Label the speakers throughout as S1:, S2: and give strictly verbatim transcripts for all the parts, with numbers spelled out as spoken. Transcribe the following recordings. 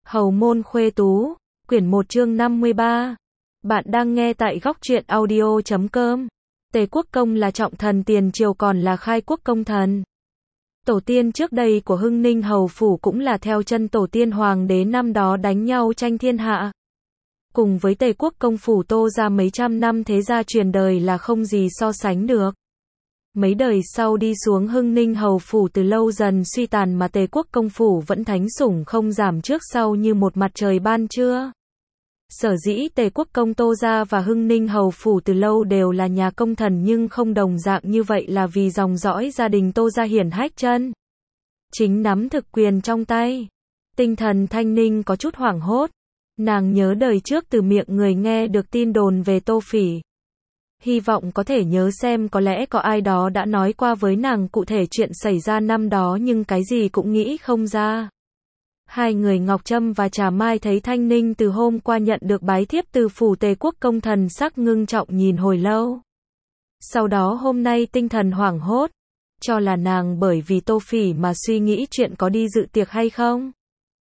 S1: Hầu môn khuê tú, quyển một chương năm mươi ba. Bạn đang nghe tại góc truyện audio chấm com. Tề Quốc Công là trọng thần tiền triều còn là khai quốc công thần. Tổ tiên trước đây của Hưng Ninh Hầu Phủ cũng là theo chân tổ tiên hoàng đế năm đó đánh nhau tranh thiên hạ. Cùng với Tề Quốc Công Phủ Tô ra mấy trăm năm thế gia truyền đời là không gì so sánh được. Mấy đời sau đi xuống Hưng Ninh Hầu Phủ từ lâu dần suy tàn mà Tề Quốc Công Phủ vẫn thánh sủng không giảm trước sau như một mặt trời ban trưa. Sở dĩ Tề Quốc Công Tô gia và Hưng Ninh Hầu Phủ từ lâu đều là nhà công thần nhưng không đồng dạng như vậy là vì dòng dõi gia đình Tô gia hiển hách chân chính nắm thực quyền trong tay. Tinh thần Thanh Ninh có chút hoảng hốt. Nàng nhớ đời trước từ miệng người nghe được tin đồn về Tô Phỉ. Hy vọng có thể nhớ xem có lẽ có ai đó đã nói qua với nàng cụ thể chuyện xảy ra năm đó nhưng cái gì cũng nghĩ không ra. Hai người Ngọc Trâm và Trà Mai thấy Thanh Ninh từ hôm qua nhận được bái thiếp từ phủ Tề Quốc Công thần sắc ngưng trọng nhìn hồi lâu. Sau đó hôm nay tinh thần hoảng hốt, cho là nàng bởi vì Tô Phỉ mà suy nghĩ chuyện có đi dự tiệc hay không.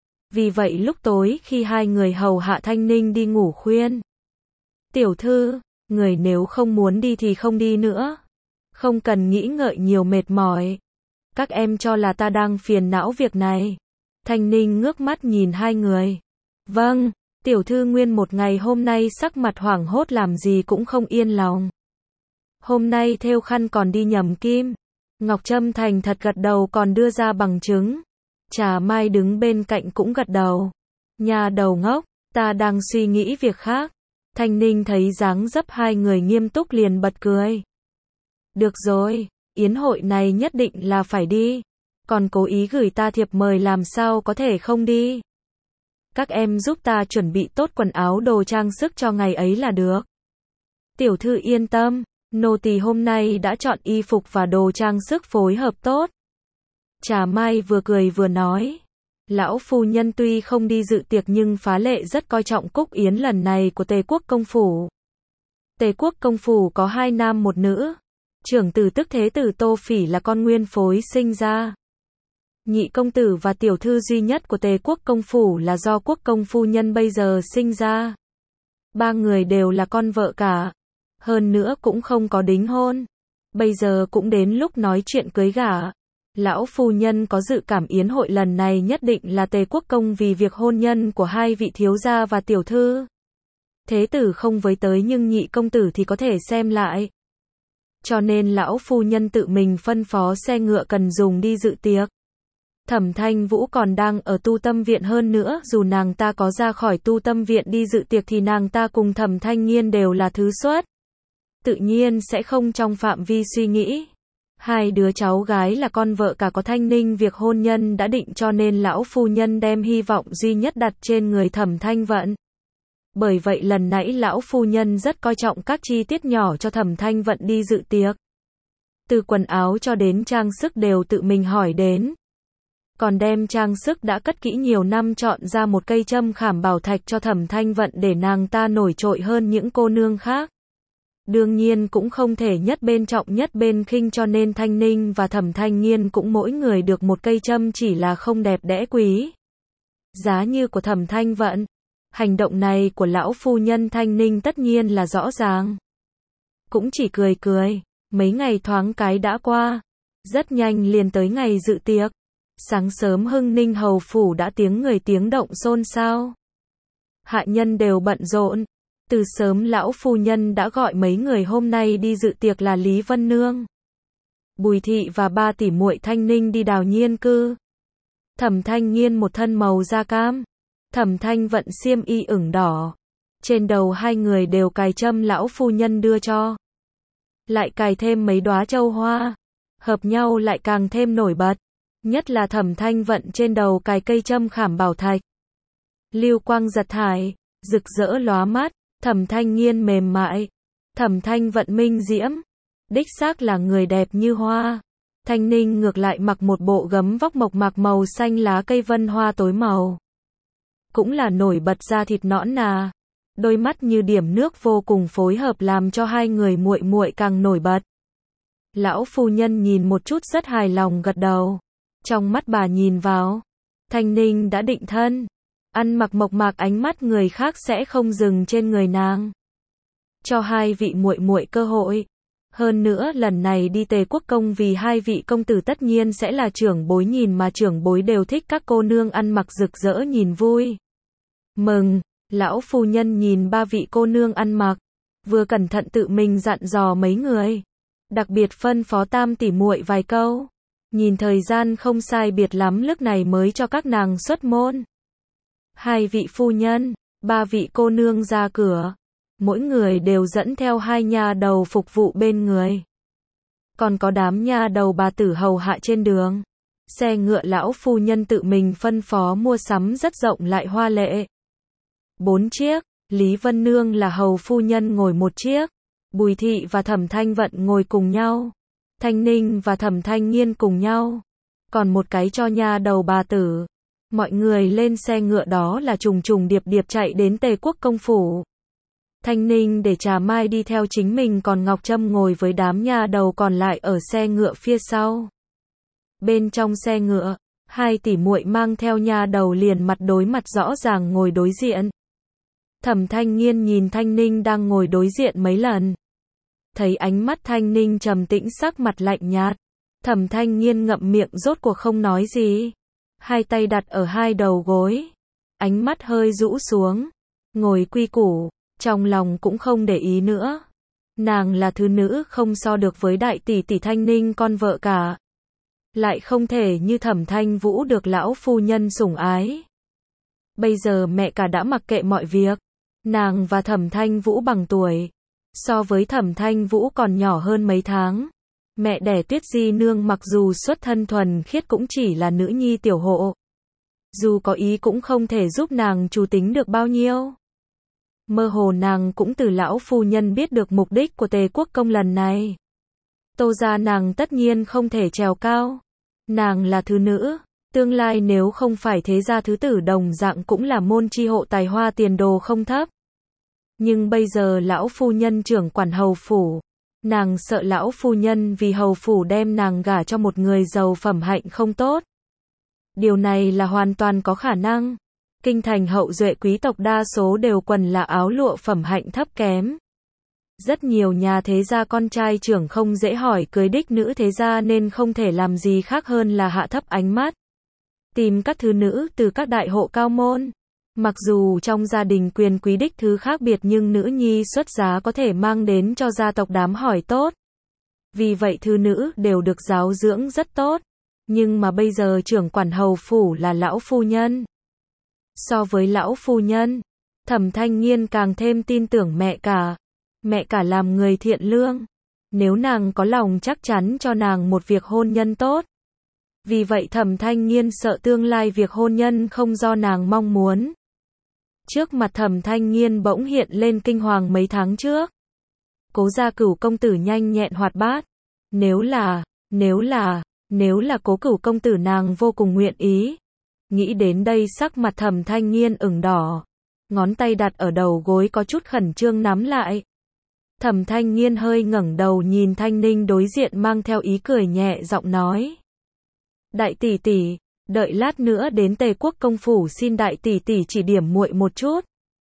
S1: Vì vậy lúc tối khi hai người hầu hạ Thanh Ninh đi ngủ khuyên. Tiểu thư, người nếu không muốn đi thì không đi nữa. Không cần nghĩ ngợi nhiều mệt mỏi. Các em cho là ta đang phiền não việc này. Thanh Ninh ngước mắt nhìn hai người. Vâng, tiểu thư nguyên một ngày hôm nay sắc mặt hoảng hốt làm gì cũng không yên lòng. Hôm nay thêu khăn còn đi nhầm kim. Ngọc Trâm thành thật gật đầu còn đưa ra bằng chứng. Trà Mai đứng bên cạnh cũng gật đầu. Nhà đầu ngốc, ta đang suy nghĩ việc khác. Thanh Ninh thấy dáng dấp hai người nghiêm túc liền bật cười. Được rồi, yến hội này nhất định là phải đi. Còn cố ý gửi ta thiệp mời làm sao có thể không đi. Các em giúp ta chuẩn bị tốt quần áo đồ trang sức cho ngày ấy là được. Tiểu thư yên tâm, nô tỳ hôm nay đã chọn y phục và đồ trang sức phối hợp tốt. Trà Mai vừa cười vừa nói. Lão phu nhân tuy không đi dự tiệc nhưng phá lệ rất coi trọng cúc yến lần này của Tề Quốc Công Phủ. Tề Quốc Công Phủ có hai nam một nữ. Trưởng tử tức thế tử Tô Phỉ là con nguyên phối sinh ra. Nhị công tử và tiểu thư duy nhất của Tề Quốc Công Phủ là do Quốc Công Phu Nhân bây giờ sinh ra. Ba người đều là con vợ cả. Hơn nữa cũng không có đính hôn. Bây giờ cũng đến lúc nói chuyện cưới gả. Lão phu nhân có dự cảm yến hội lần này nhất định là Tề Quốc Công vì việc hôn nhân của hai vị thiếu gia và tiểu thư. Thế tử không với tới nhưng nhị công tử thì có thể xem lại. Cho nên lão phu nhân tự mình phân phó xe ngựa cần dùng đi dự tiệc. Thẩm Thanh Vũ còn đang ở tu tâm viện hơn nữa, dù nàng ta có ra khỏi tu tâm viện đi dự tiệc thì nàng ta cùng Thẩm Thanh Nghiên đều là thứ xuất. Tự nhiên sẽ không trong phạm vi suy nghĩ. Hai đứa cháu gái là con vợ cả có Thanh Ninh việc hôn nhân đã định cho nên lão phu nhân đem hy vọng duy nhất đặt trên người Thẩm Thanh Vận. Bởi vậy lần nãy lão phu nhân rất coi trọng các chi tiết nhỏ cho Thẩm Thanh Vận đi dự tiệc. Từ quần áo cho đến trang sức đều tự mình hỏi đến. Còn đem trang sức đã cất kỹ nhiều năm chọn ra một cây châm khảm bảo thạch cho Thẩm Thanh Vận để nàng ta nổi trội hơn những cô nương khác. Đương nhiên cũng không thể nhất bên trọng nhất bên khinh cho nên Thanh Ninh và Thẩm Thanh Nghiên cũng mỗi người được một cây châm chỉ là không đẹp đẽ quý. Giá như của Thẩm Thanh Vận. Hành động này của lão phu nhân Thanh Ninh tất nhiên là rõ ràng. Cũng chỉ cười cười. Mấy ngày thoáng cái đã qua. Rất nhanh liền tới ngày dự tiệc. Sáng sớm Hưng Ninh Hầu Phủ đã tiếng người tiếng động xôn xao. Hạ nhân đều bận rộn. Từ sớm lão phu nhân đã gọi mấy người hôm nay đi dự tiệc là Lý Vân Nương, Bùi Thị và ba tỷ muội Thanh Ninh đi Đào Nhiên cư. Thẩm Thanh Nghiên một thân màu da cam, Thẩm Thanh Vận xiêm y ửng đỏ. Trên đầu hai người đều cài châm lão phu nhân đưa cho. Lại cài thêm mấy đóa châu hoa, hợp nhau lại càng thêm nổi bật. Nhất là Thẩm Thanh Vận trên đầu cài cây châm khảm bảo thạch. Lưu quang giật thải, rực rỡ lóa mắt. Thẩm Thanh Nghiên mềm mại, Thẩm Thanh Vận minh diễm, đích xác là người đẹp như hoa. Thanh Ninh ngược lại mặc một bộ gấm vóc mộc mạc màu xanh lá cây vân hoa tối màu. Cũng là nổi bật da thịt nõn nà, đôi mắt như điểm nước vô cùng phối hợp làm cho hai người muội muội càng nổi bật. Lão phu nhân nhìn một chút rất hài lòng gật đầu. Trong mắt bà nhìn vào, Thanh Ninh đã định thân. ăn mặc mộc mạc, ánh mắt người khác sẽ không dừng trên người nàng. Cho hai vị muội muội cơ hội. Hơn nữa lần này đi Tề Quốc Công vì hai vị công tử tất nhiên sẽ là trưởng bối, nhìn mà trưởng bối đều thích các cô nương ăn mặc rực rỡ nhìn vui. Mừng, lão phu nhân nhìn ba vị cô nương ăn mặc, vừa cẩn thận tự mình dặn dò mấy người. Đặc biệt phân phó tam tỷ muội vài câu. Nhìn thời gian không sai biệt lắm lúc này mới cho các nàng xuất môn. Hai vị phu nhân, ba vị cô nương ra cửa. Mỗi người đều dẫn theo hai nha đầu phục vụ bên người. Còn có đám nha đầu bà tử hầu hạ trên đường. Xe ngựa lão phu nhân tự mình phân phó mua sắm rất rộng lại hoa lệ. Bốn chiếc, Lý Vân Nương là hầu phu nhân ngồi một chiếc. Bùi Thị và Thẩm Thanh Vận ngồi cùng nhau. Thanh Ninh và Thẩm Thanh Nghiên cùng nhau. Còn một cái cho nha đầu bà tử. Mọi người lên xe ngựa đó là trùng trùng điệp điệp chạy đến Tề Quốc Công phủ. Thanh Ninh để Trà Mai đi theo chính mình, còn Ngọc Trâm ngồi với đám nha đầu còn lại ở xe ngựa phía sau. Bên trong xe ngựa, hai tỷ muội mang theo nha đầu liền mặt đối mặt rõ ràng ngồi đối diện. Thẩm Thanh Nghiên nhìn Thanh Ninh đang ngồi đối diện mấy lần. Thấy ánh mắt Thanh Ninh trầm tĩnh, sắc mặt lạnh nhạt. Thẩm Thanh Nghiên ngậm miệng rốt cuộc không nói gì. Hai tay đặt ở hai đầu gối. Ánh mắt hơi rũ xuống. Ngồi quy củ. Trong lòng cũng không để ý nữa. Nàng là thứ nữ không so được với đại tỷ tỷ Thanh Ninh con vợ cả. Lại không thể như Thẩm Thanh Vũ được lão phu nhân sủng ái. Bây giờ mẹ cả đã mặc kệ mọi việc. Nàng và Thẩm Thanh Vũ bằng tuổi. So với Thẩm Thanh Vũ còn nhỏ hơn mấy tháng. Mẹ đẻ Tuyết Di Nương mặc dù xuất thân thuần khiết cũng chỉ là nữ nhi tiểu hộ. Dù có ý cũng không thể giúp nàng chủ tính được bao nhiêu. Mơ hồ nàng cũng từ lão phu nhân biết được mục đích của Tề Quốc Công lần này. Tô gia nàng tất nhiên không thể trèo cao. Nàng là thứ nữ, tương lai nếu không phải thế gia thứ tử đồng dạng cũng là môn chi hộ, tài hoa tiền đồ không thấp. Nhưng bây giờ lão phu nhân trưởng quản hầu phủ. Nàng sợ lão phu nhân vì hầu phủ đem nàng gả cho một người giàu phẩm hạnh không tốt. Điều này là hoàn toàn có khả năng. Kinh thành hậu duệ quý tộc đa số đều quần là áo lụa phẩm hạnh thấp kém. Rất nhiều nhà thế gia con trai trưởng không dễ hỏi cưới đích nữ thế gia nên không thể làm gì khác hơn là hạ thấp ánh mắt. Tìm các thứ nữ từ các đại hộ cao môn. Mặc dù trong gia đình quyền quý đích thứ khác biệt nhưng nữ nhi xuất giá có thể mang đến cho gia tộc đám hỏi tốt. Vì vậy thứ nữ đều được giáo dưỡng rất tốt. Nhưng mà bây giờ trưởng quản hầu phủ là lão phu nhân. So với lão phu nhân, Thẩm Thanh Nghiên càng thêm tin tưởng mẹ cả. Mẹ cả làm người thiện lương. Nếu nàng có lòng chắc chắn cho nàng một việc hôn nhân tốt. Vì vậy Thẩm Thanh Nghiên sợ tương lai việc hôn nhân không do nàng mong muốn. Trước mặt Thẩm Thanh Nghiên bỗng hiện lên kinh hoàng mấy tháng trước. Cố Gia Cửu công tử nhanh nhẹn hoạt bát. Nếu là, nếu là, nếu là Cố Cửu công tử nàng vô cùng nguyện ý. Nghĩ đến đây sắc mặt Thẩm Thanh Nghiên ửng đỏ. Ngón tay đặt ở đầu gối có chút khẩn trương nắm lại. Thẩm Thanh Nghiên hơi ngẩng đầu nhìn Thanh Ninh đối diện mang theo ý cười nhẹ giọng nói. Đại tỷ tỷ, đợi lát nữa đến Tề Quốc Công phủ xin đại tỷ tỷ chỉ điểm muội một chút.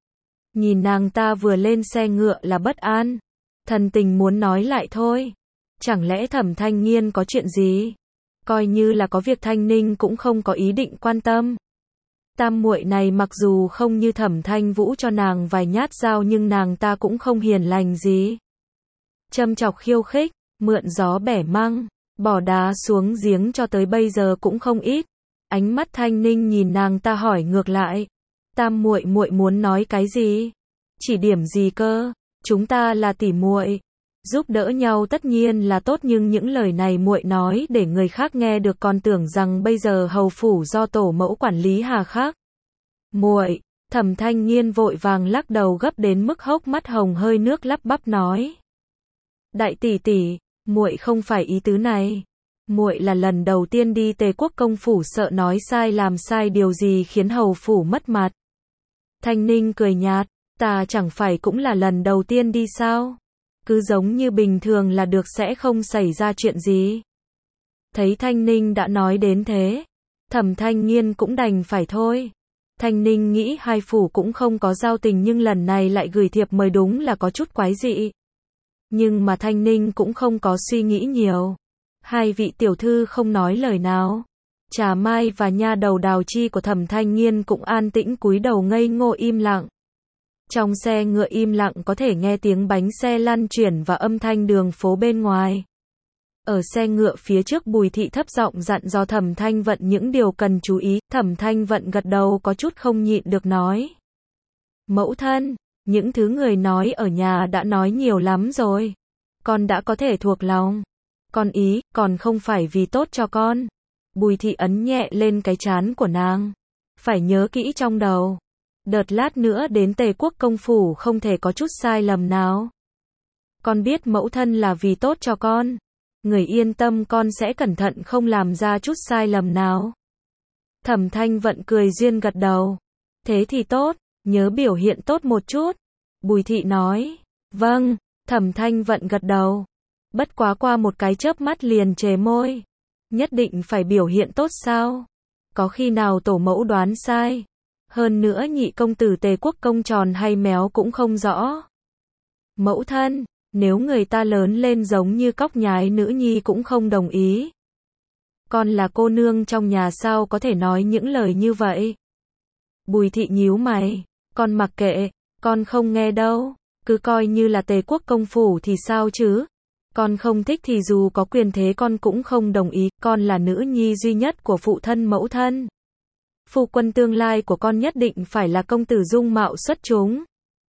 S1: Nhìn nàng ta vừa lên xe ngựa là bất an. Thần tình muốn nói lại thôi. Chẳng lẽ Thẩm Thanh Nghiên có chuyện gì? Coi như là có việc Thanh Ninh cũng không có ý định quan tâm. Tam muội này mặc dù không như Thẩm Thanh Vũ cho nàng vài nhát dao nhưng nàng ta cũng không hiền lành gì. Châm chọc khiêu khích, mượn gió bẻ măng, bỏ đá xuống giếng cho tới bây giờ cũng không ít. Ánh mắt Thanh Ninh nhìn nàng ta hỏi ngược lại. Tam muội muội muốn nói cái gì? Chỉ điểm gì cơ? Chúng ta là tỷ muội, giúp đỡ nhau tất nhiên là tốt nhưng những lời này muội nói để người khác nghe được còn tưởng rằng bây giờ hầu phủ do tổ mẫu quản lý hà khắc. Muội, Thẩm Thanh Nghiên vội vàng lắc đầu gấp đến mức hốc mắt hồng hơi nước lắp bắp nói. Đại tỷ tỷ, muội không phải ý tứ này. Muội là lần đầu tiên đi Tề Quốc Công phủ sợ nói sai làm sai điều gì khiến hầu phủ mất mặt. Thanh Ninh cười nhạt, ta chẳng phải cũng là lần đầu tiên đi sao? Cứ giống như bình thường là được sẽ không xảy ra chuyện gì. Thấy Thanh Ninh đã nói đến thế, Thẩm Thanh Nghiên cũng đành phải thôi. Thanh Ninh nghĩ hai phủ cũng không có giao tình nhưng lần này lại gửi thiệp mời đúng là có chút quái dị. Nhưng mà Thanh Ninh cũng không có suy nghĩ nhiều. Hai vị tiểu thư không nói lời nào. Trà Mai và nha đầu Đào Chi của Thẩm Thanh Nghiên cũng an tĩnh cúi đầu ngây ngô im lặng. Trong xe ngựa im lặng có thể nghe tiếng bánh xe lăn chuyển và âm thanh đường phố bên ngoài. Ở xe ngựa phía trước Bùi Thị thấp giọng dặn dò Thẩm Thanh Vận những điều cần chú ý. Thẩm Thanh Vận gật đầu có chút không nhịn được nói. Mẫu thân, những thứ người nói ở nhà đã nói nhiều lắm rồi. Con đã có thể thuộc lòng. Con ý, còn không phải vì tốt cho con. Bùi Thị ấn nhẹ lên cái trán của nàng. Phải nhớ kỹ trong đầu. Đợt lát nữa đến Tề Quốc công phủ không thể có chút sai lầm nào. Con biết mẫu thân là vì tốt cho con. Người yên tâm con sẽ cẩn thận không làm ra chút sai lầm nào. Thẩm Thanh Vận cười duyên gật đầu. Thế thì tốt, nhớ biểu hiện tốt một chút. Bùi Thị nói. Vâng, Thẩm Thanh Vận gật đầu. Bất quá qua một cái chớp mắt liền trề môi. Nhất định phải biểu hiện tốt sao? Có khi nào tổ mẫu đoán sai? Hơn nữa nhị công tử Tề Quốc công tròn hay méo cũng không rõ. Mẫu thân, nếu người ta lớn lên giống như cóc nhái nữ nhi cũng không đồng ý. Con là cô nương trong nhà sao có thể nói những lời như vậy? Bùi Thị nhíu mày. Con mặc kệ, con không nghe đâu. Cứ coi như là Tề Quốc công phủ thì sao chứ? Con không thích thì dù có quyền thế con cũng không đồng ý. Con là nữ nhi duy nhất của phụ thân mẫu thân. Phu quân tương lai của con nhất định phải là công tử dung mạo xuất chúng.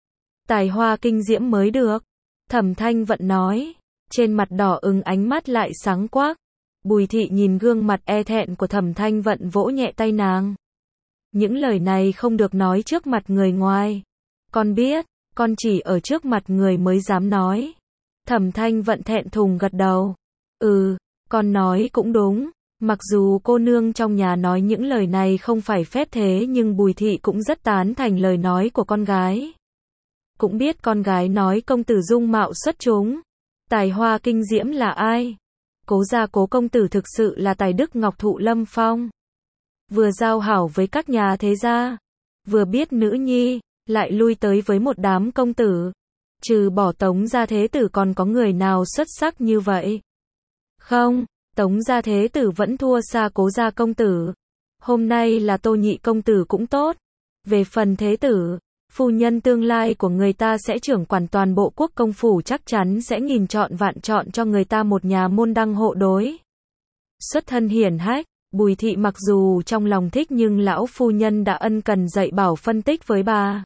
S1: Tài hoa kinh diễm mới được. Thẩm Thanh Vận nói. Trên mặt đỏ ửng ánh mắt lại sáng quắc. Bùi Thị nhìn gương mặt e thẹn của Thẩm Thanh Vận vỗ nhẹ tay nàng. Những lời này không được nói trước mặt người ngoài. Con biết, con chỉ ở trước mặt người mới dám nói. Thẩm Thanh Vận thẹn thùng gật đầu. Ừ, con nói cũng đúng. Mặc dù cô nương trong nhà nói những lời này không phải phép thế nhưng Bùi Thị cũng rất tán thành lời nói của con gái. Cũng biết con gái nói công tử dung mạo xuất chúng. Tài hoa kinh diễm là ai? Cố gia Cố công tử thực sự là tài đức ngọc thụ lâm phong. Vừa giao hảo với các nhà thế gia. Vừa biết nữ nhi, lại lui tới với một đám công tử. Trừ bỏ Tống gia thế tử còn có người nào xuất sắc như vậy? Không. Tống gia thế tử vẫn thua xa Cố gia công tử. Hôm nay là Tô nhị công tử cũng tốt. Về phần thế tử, phu nhân tương lai của người ta sẽ trưởng quản toàn bộ quốc công phủ chắc chắn sẽ nghìn chọn vạn chọn cho người ta một nhà môn đăng hộ đối. Xuất thân hiển hách, Bùi Thị mặc dù trong lòng thích nhưng lão phu nhân đã ân cần dạy bảo phân tích với bà.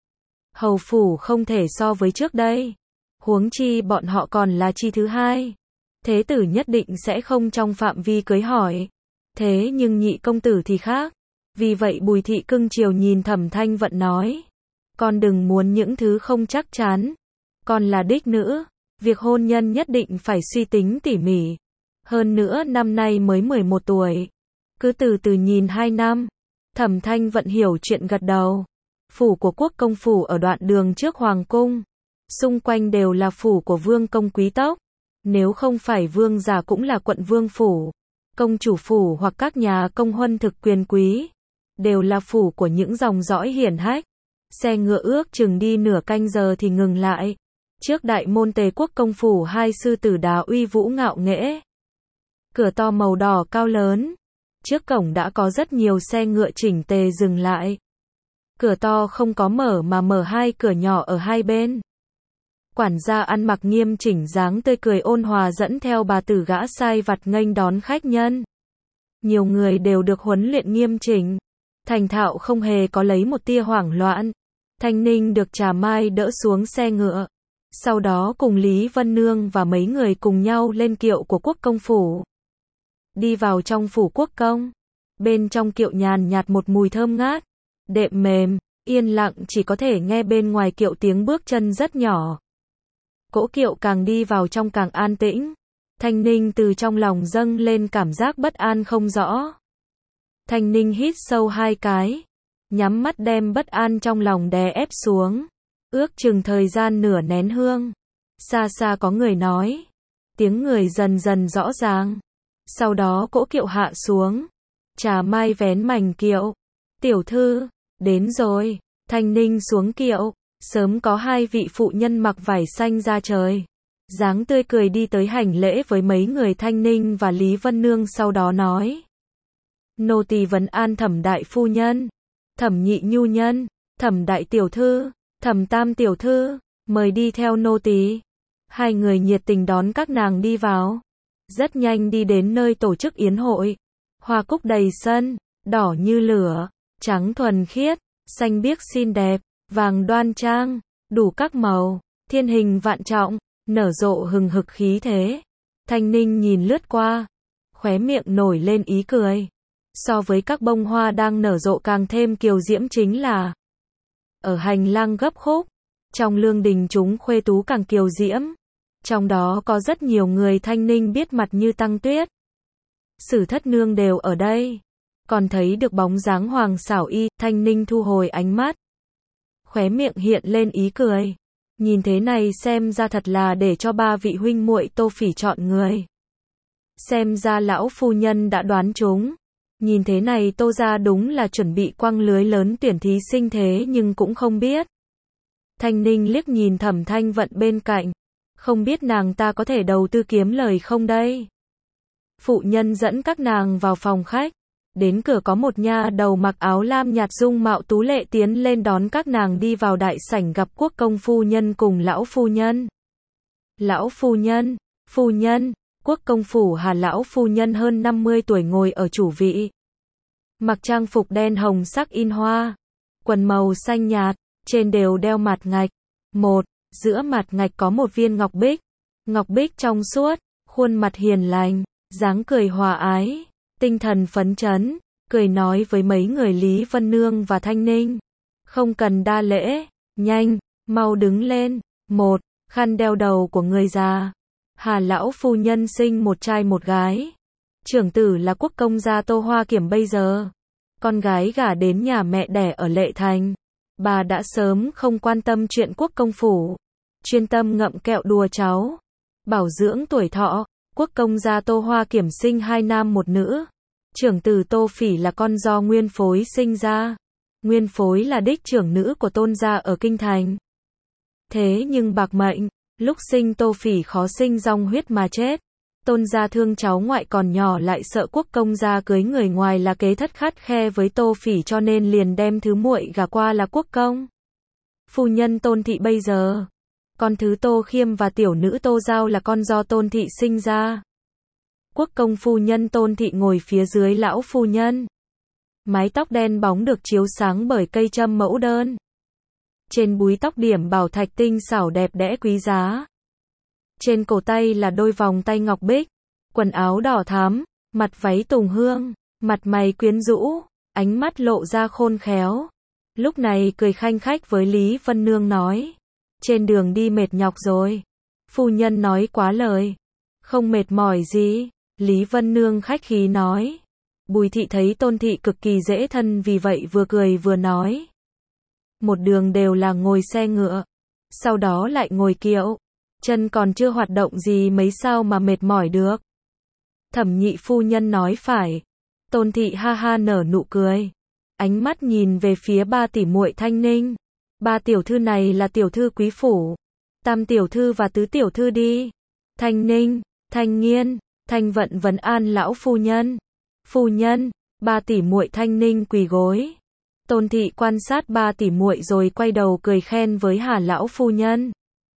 S1: Hầu phủ không thể so với trước đây. Huống chi bọn họ còn là chi thứ hai. Thế tử nhất định sẽ không trong phạm vi cưới hỏi. Thế nhưng nhị công tử thì khác. Vì vậy Bùi Thị cưng chiều nhìn Thẩm Thanh Vận nói. Con đừng muốn những thứ không chắc chắn. Con là đích nữ. Việc hôn nhân nhất định phải suy tính tỉ mỉ. Hơn nữa năm nay mới mười một tuổi. Cứ từ từ nhìn hai năm. Thẩm Thanh Vận hiểu chuyện gật đầu. Phủ của quốc công phủ ở đoạn đường trước hoàng cung. Xung quanh đều là phủ của vương công quý tộc. Nếu không phải vương gia cũng là quận vương phủ, công chủ phủ hoặc các nhà công huân thực quyền quý. Đều là phủ của những dòng dõi hiển hách. Xe ngựa ước chừng đi nửa canh giờ thì ngừng lại. Trước đại môn Tề Quốc công phủ hai sư tử đá uy vũ ngạo nghễ. Cửa to màu đỏ cao lớn. Trước cổng đã có rất nhiều xe ngựa chỉnh tề dừng lại. Cửa to không có mở mà mở hai cửa nhỏ ở hai bên. Quản gia ăn mặc nghiêm chỉnh dáng tươi cười ôn hòa dẫn theo bà tử gã sai vặt nghênh đón khách nhân. Nhiều người đều được huấn luyện nghiêm chỉnh. Thành thạo không hề có lấy một tia hoảng loạn. Thanh Ninh được Trà Mai đỡ xuống xe ngựa. Sau đó cùng Lý Vân Nương và mấy người cùng nhau lên kiệu của quốc công phủ. Đi vào trong phủ quốc công. Bên trong kiệu nhàn nhạt một mùi thơm ngát. Đệm mềm, yên lặng chỉ có thể nghe bên ngoài kiệu tiếng bước chân rất nhỏ. Cỗ kiệu càng đi vào trong càng an tĩnh. Thanh Ninh từ trong lòng dâng lên cảm giác bất an không rõ. Thanh Ninh hít sâu hai cái. Nhắm mắt đem bất an trong lòng đè ép xuống. Ước chừng thời gian nửa nén hương. Xa xa có người nói. Tiếng người dần dần rõ ràng. Sau đó cỗ kiệu hạ xuống. Trà Mai vén mành kiệu. Tiểu thư, Đến rồi. Thanh Ninh xuống kiệu, sớm có hai vị phụ nhân mặc vải xanh ra trời. Dáng tươi cười đi tới hành lễ với mấy người Thanh Ninh và Lý Vân Nương, sau đó nói. Nô tỳ vấn an Thẩm đại phu nhân, Thẩm nhị nhu nhân, Thẩm đại tiểu thư, Thẩm tam tiểu thư, mời đi theo nô tỳ. Hai người nhiệt tình đón các nàng đi vào. Rất nhanh đi đến nơi tổ chức yến hội. Hoa cúc đầy sân, đỏ như lửa, trắng thuần khiết, xanh biếc xinh đẹp, vàng đoan trang, đủ các màu, thiên hình vạn trọng, nở rộ hừng hực khí thế. Thanh Ninh nhìn lướt qua, khóe miệng nổi lên ý cười. So với các bông hoa đang nở rộ càng thêm kiều diễm chính là ở hành lang gấp khúc, trong lương đình chúng khuê tú càng kiều diễm. Trong đó có rất nhiều người Thanh Ninh biết mặt như Tăng Tuyết, Sử Thất Nương đều ở đây. Còn thấy được bóng dáng Hoàng Xảo Y, Thanh Ninh thu hồi ánh mắt. Khóe miệng hiện lên ý cười. Nhìn thế này xem ra thật là để cho ba vị huynh muội Tô Phỉ chọn người. Xem ra lão phu nhân đã đoán trúng. Nhìn thế này Tô gia đúng là chuẩn bị quăng lưới lớn tuyển thí sinh thế nhưng cũng không biết. Thanh Ninh liếc nhìn Thẩm Thanh Vận bên cạnh. Không biết nàng ta có thể đầu tư kiếm lời không đây? Phụ nhân dẫn các nàng vào phòng khách. Đến cửa có một nha đầu mặc áo lam nhạt dung mạo tú lệ tiến lên đón các nàng đi vào đại sảnh gặp quốc công phu nhân cùng lão phu nhân. Lão phu nhân, phu nhân, quốc công phủ Hà lão phu nhân hơn năm mươi tuổi ngồi ở chủ vị. Mặc trang phục đen hồng sắc in hoa, quần màu xanh nhạt, trên đều đeo mặt ngạch. Một, giữa mặt ngạch có một viên ngọc bích. Ngọc bích trong suốt, khuôn mặt hiền lành, dáng cười hòa ái. Tinh thần phấn chấn, cười nói với mấy người Lý Vân Nương và Thanh Ninh. Không cần đa lễ, nhanh, mau đứng lên. Một, khăn đeo đầu của người già. Hà lão phu nhân sinh một trai một gái. Trưởng tử là quốc công gia Tô Hoa Kiểm bây giờ. Con gái gả đến nhà mẹ đẻ ở Lệ Thành. Bà đã sớm không quan tâm chuyện quốc công phủ. Chuyên tâm ngậm kẹo đùa cháu. Bảo dưỡng tuổi thọ. Quốc công gia Tô Hoa Kiểm sinh hai nam một nữ. Trưởng tử Tô Phỉ là con do Nguyên Phối sinh ra. Nguyên Phối là đích trưởng nữ của Tôn gia ở Kinh Thành. Thế nhưng bạc mệnh, lúc sinh Tô Phỉ khó sinh dòng huyết mà chết. Tôn gia thương cháu ngoại còn nhỏ lại sợ quốc công gia cưới người ngoài là kế thất khắt khe với Tô Phỉ cho nên liền đem thứ muội gả qua là quốc công. Phu nhân Tôn thị bây giờ. Con thứ Tô Khiêm và tiểu nữ Tô Giao là con do Tôn thị sinh ra. Quốc công phu nhân Tôn thị ngồi phía dưới lão phu nhân. Mái tóc đen bóng được chiếu sáng bởi cây châm mẫu đơn. Trên búi tóc điểm bảo thạch tinh xảo đẹp đẽ quý giá. Trên cổ tay là đôi vòng tay ngọc bích. Quần áo đỏ thắm, mặt váy tùng hương, mặt mày quyến rũ, ánh mắt lộ ra khôn khéo. Lúc này cười khanh khách với Lý Vân Nương nói. Trên đường đi mệt nhọc rồi. Phu nhân nói quá lời. Không mệt mỏi gì. Lý Vân Nương khách khí nói. Bùi thị thấy Tôn thị cực kỳ dễ thân vì vậy vừa cười vừa nói. Một đường đều là ngồi xe ngựa. Sau đó lại ngồi kiệu. Chân còn chưa hoạt động gì mấy sao mà mệt mỏi được. Thẩm nhị phu nhân nói phải. Tôn thị ha ha nở nụ cười. Ánh mắt nhìn về phía ba tỷ muội Thanh Ninh. Ba tiểu thư này là tiểu thư quý phủ. Tam tiểu thư và tứ tiểu thư đi. Thanh Ninh, Thanh Nghiên, Thanh Vận vấn an lão phu nhân. Phu nhân, ba tỷ muội Thanh Ninh quỳ gối. Tôn thị quan sát ba tỷ muội rồi quay đầu cười khen với Hà lão phu nhân.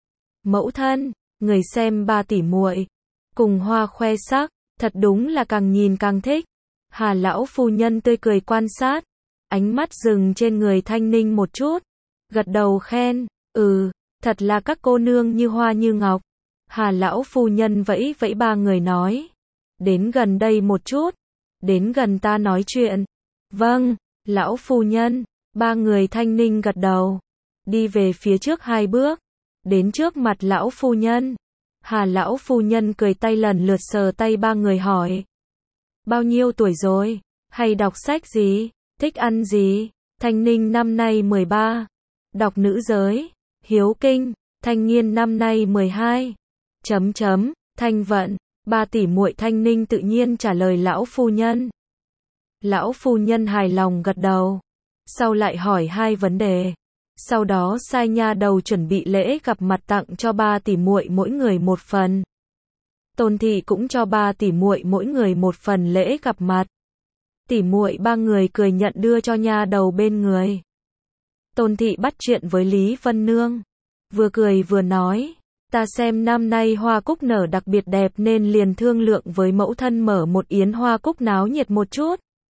S1: Mẫu thân, người xem ba tỷ muội cùng hoa khoe sắc, thật đúng là càng nhìn càng thích. Hà lão phu nhân tươi cười quan sát, ánh mắt dừng trên người Thanh Ninh một chút, gật đầu khen, ừ, thật là các cô nương như hoa như ngọc. Hà lão phu nhân vẫy vẫy ba người nói, đến gần đây một chút, đến gần ta nói chuyện. Vâng, lão phu nhân. Ba người Thanh Ninh gật đầu, đi về phía trước hai bước, đến trước mặt lão phu nhân. Hà lão phu nhân cười tay lần lượt sờ tay ba người hỏi, bao nhiêu tuổi rồi, hay đọc sách gì, thích ăn gì? Thanh Ninh năm nay mười ba, đọc nữ giới, hiếu kinh. Thanh Nghiên năm nay mười hai. Chấm chấm, Thanh Vận, ba tỷ muội Thanh Ninh tự nhiên trả lời lão phu nhân. Lão phu nhân hài lòng gật đầu. sau lại hỏi hai vấn đề. Sau đó sai nha đầu chuẩn bị lễ gặp mặt tặng cho ba tỷ muội mỗi người một phần. Tôn thị cũng cho ba tỷ muội mỗi người một phần lễ gặp mặt. Tỷ muội ba người cười nhận đưa cho nha đầu bên người. Tôn thị bắt chuyện với Lý Vân Nương, vừa cười vừa nói, ta xem năm nay hoa cúc nở đặc biệt đẹp nên liền thương lượng với mẫu thân mở một yến hoa cúc náo nhiệt một chút.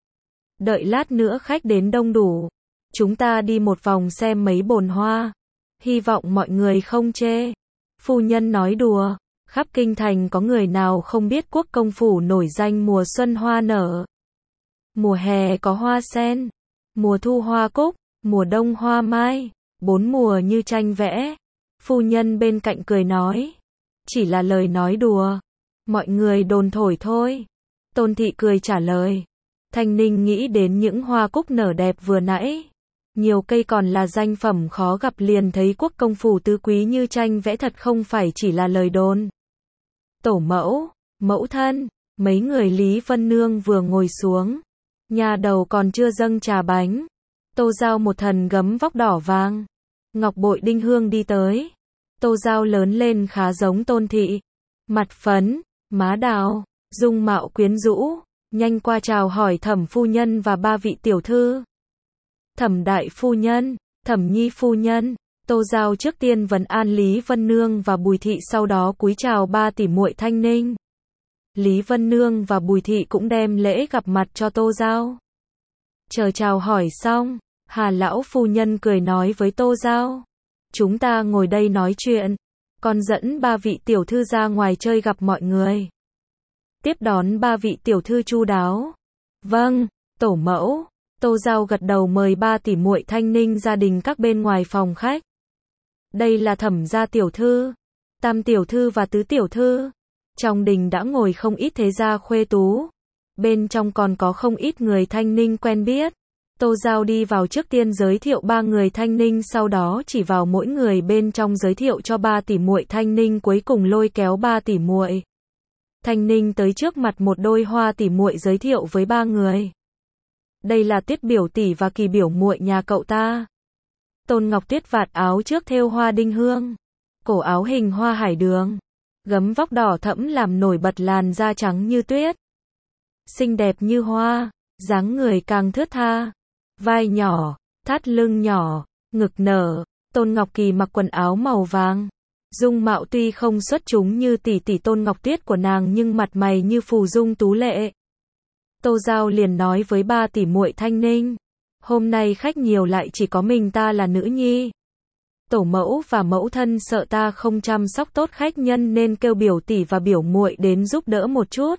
S1: Đợi lát nữa khách đến đông đủ, chúng ta đi một vòng xem mấy bồn hoa, hy vọng mọi người không chê. Phu nhân nói đùa, khắp kinh thành có người nào không biết Quốc công phủ nổi danh mùa xuân hoa nở. Mùa hè có hoa sen, mùa thu hoa cúc, mùa đông hoa mai, bốn mùa như tranh vẽ. Phu nhân bên cạnh cười nói, chỉ là lời nói đùa, mọi người đồn thổi thôi. Tôn thị cười trả lời, Thanh Ninh nghĩ đến những hoa cúc nở đẹp vừa nãy. Nhiều cây còn là danh phẩm khó gặp, liền thấy Quốc công phủ tứ quý như tranh vẽ, thật không phải chỉ là lời đồn. Tổ mẫu, mẫu thân, mấy người Lý Vân Nương vừa ngồi xuống, nhà đầu còn chưa dâng trà bánh. Tô Giao một thần gấm vóc đỏ vàng, ngọc bội đinh hương đi tới. Tô Giao lớn lên khá giống Tôn thị, mặt phấn, má đào, dung mạo quyến rũ, nhanh qua chào hỏi Thẩm phu nhân và ba vị tiểu thư. Thẩm đại phu nhân, Thẩm nhi phu nhân. Tô Giao trước tiên vấn an Lý Vân Nương và Bùi thị, sau đó cúi chào ba tỷ muội Thanh Ninh. Lý Vân Nương và Bùi thị cũng đem lễ gặp mặt cho Tô Giao. Chờ chào hỏi xong, Hà lão phu nhân cười nói với Tô Giao, chúng ta ngồi đây nói chuyện, con dẫn ba vị tiểu thư ra ngoài chơi gặp mọi người. Tiếp đón ba vị tiểu thư chu đáo. Vâng, tổ mẫu. Tô Giao gật đầu mời ba tỷ muội Thanh Ninh gia đình các bên ngoài phòng khách. Đây là Thẩm gia tiểu thư, Tam tiểu thư và Tứ tiểu thư. Trong đình đã ngồi không ít thế gia khuê tú, bên trong còn có không ít người Thanh Ninh quen biết. Tô Giao đi vào trước tiên giới thiệu ba người Thanh Ninh, sau đó chỉ vào mỗi người bên trong giới thiệu cho ba tỷ muội Thanh Ninh, cuối cùng lôi kéo ba tỷ muội Thanh Ninh tới trước mặt một đôi Hoa tỷ muội giới thiệu với ba người. Đây là Tuyết biểu tỷ và Kỳ biểu muội nhà cậu ta. Tôn Ngọc Tuyết vạt áo trước thêu hoa đinh hương, cổ áo hình hoa hải đường, gấm vóc đỏ thẫm làm nổi bật làn da trắng như tuyết. Xinh đẹp như hoa, dáng người càng thướt tha, vai nhỏ, thắt lưng nhỏ, ngực nở. Tôn Ngọc Kỳ mặc quần áo màu vàng, dung mạo tuy không xuất chúng như tỷ tỷ Tôn Ngọc Tuyết của nàng nhưng mặt mày như phù dung tú lệ. Tô Giao liền nói với ba tỷ muội Thanh Ninh, hôm nay khách nhiều lại chỉ có mình ta là nữ nhi. Tổ mẫu và mẫu thân sợ ta không chăm sóc tốt khách nhân nên kêu biểu tỷ và biểu muội đến giúp đỡ một chút.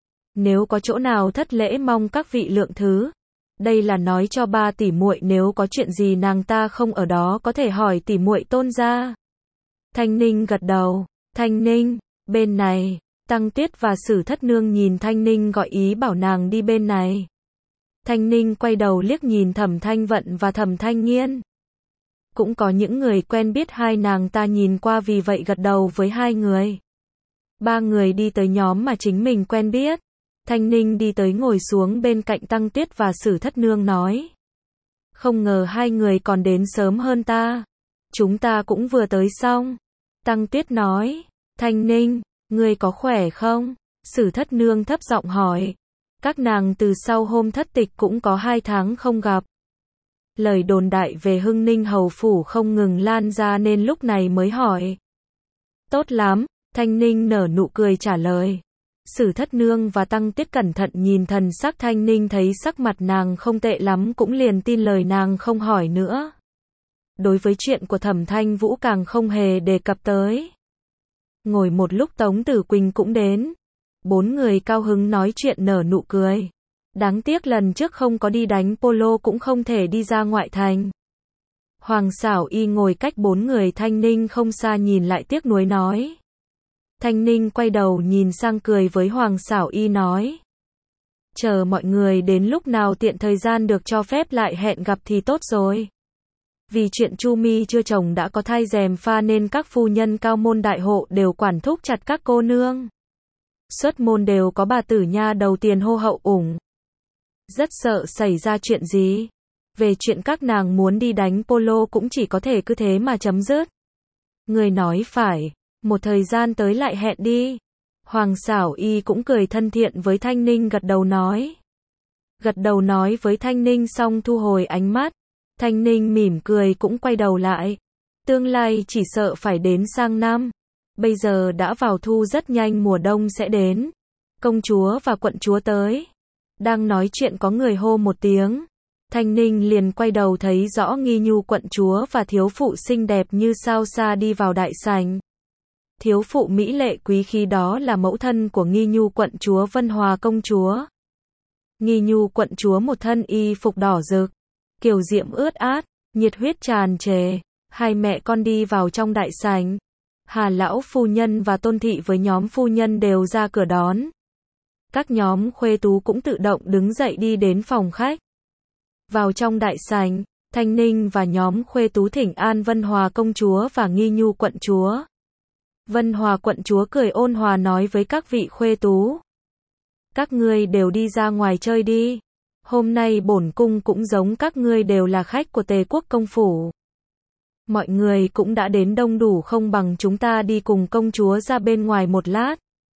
S1: Nếu có chỗ nào thất lễ mong các vị lượng thứ. Đây là nói cho ba tỷ muội nếu có chuyện gì nàng ta không ở đó có thể hỏi tỷ muội Tôn gia. Thanh Ninh gật đầu. Thanh Ninh, bên này. Tăng Tuyết và Sử Thất Nương nhìn Thanh Ninh gọi ý bảo nàng đi bên này. Thanh Ninh quay đầu liếc nhìn Thẩm Thanh Vận và Thẩm Thanh Nghiên. Cũng có những người quen biết hai nàng ta nhìn qua, vì vậy gật đầu với hai người. Ba người đi tới nhóm mà chính mình quen biết. Thanh Ninh đi tới ngồi xuống bên cạnh Tăng Tuyết và Sử Thất Nương nói, không ngờ hai người còn đến sớm hơn ta. Chúng ta cũng vừa tới xong. Tăng Tuyết nói, Thanh Ninh, ngươi có khỏe không? Sử Thất Nương thấp giọng hỏi. Các nàng từ sau hôm thất tịch cũng có hai tháng không gặp. Lời đồn đại về Hưng Ninh hầu phủ không ngừng lan ra nên lúc này mới hỏi. Tốt lắm, Thanh Ninh nở nụ cười trả lời. Sử Thất Nương và Tăng Tuyết cẩn thận nhìn thần sắc Thanh Ninh, thấy sắc mặt nàng không tệ lắm cũng liền tin lời nàng, không hỏi nữa. Đối với chuyện của Thẩm Thanh Vũ càng không hề đề cập tới. Ngồi một lúc Tống Tử Quỳnh cũng đến. Bốn người cao hứng nói chuyện nở nụ cười. Đáng tiếc lần trước không có đi đánh polo cũng không thể đi ra ngoại thành. Hoàng Xảo Y ngồi cách bốn người Thanh Ninh không xa nhìn lại tiếc nuối nói. Thanh Ninh quay đầu nhìn sang cười với Hoàng Xảo Y nói. Chờ mọi người đến lúc nào tiện thời gian được cho phép lại hẹn gặp thì tốt rồi. Vì chuyện Chu Mi chưa chồng đã có thai rèm pha nên các phu nhân cao môn đại hộ đều quản thúc chặt các cô nương. Xuất môn đều có bà tử nha đầu tiền hô hậu ủng. Rất sợ xảy ra chuyện gì. Về chuyện các nàng muốn đi đánh polo cũng chỉ có thể cứ thế mà chấm dứt. Người nói phải, một thời gian tới lại hẹn đi. Hoàng Xảo Y cũng cười thân thiện với Thanh Ninh gật đầu nói. Gật đầu nói với Thanh Ninh xong thu hồi ánh mắt. Thanh Ninh mỉm cười cũng quay đầu lại. Tương lai chỉ sợ phải đến sang năm. Bây giờ đã vào thu rất nhanh mùa đông sẽ đến. Công chúa và quận chúa tới. Đang nói chuyện có người hô một tiếng. Thanh Ninh liền quay đầu thấy rõ Nghi Nhu quận chúa và thiếu phụ xinh đẹp như sao xa đi vào đại sảnh. Thiếu phụ mỹ lệ quý khí đó là mẫu thân của Nghi Nhu quận chúa Vân Hòa công chúa. Nghi Nhu quận chúa một thân y phục đỏ rực, kiều diễm ướt át, nhiệt huyết tràn trề. Hai mẹ con đi vào trong đại sảnh. Hà lão phu nhân và Tôn thị với nhóm phu nhân đều ra cửa đón. Các nhóm khuê tú cũng tự động đứng dậy đi đến phòng khách. Vào trong đại sảnh, Thanh Ninh và nhóm khuê tú thỉnh an Vân Hòa công chúa và Nghi Nhu quận chúa. Vân Hòa quận chúa cười ôn hòa nói với các vị khuê tú. Các ngươi đều đi ra ngoài chơi đi. Hôm nay bổn cung cũng giống các ngươi đều là khách của Tề quốc công phủ. Mọi người cũng đã đến đông đủ không bằng chúng ta đi cùng công chúa ra bên ngoài một lát.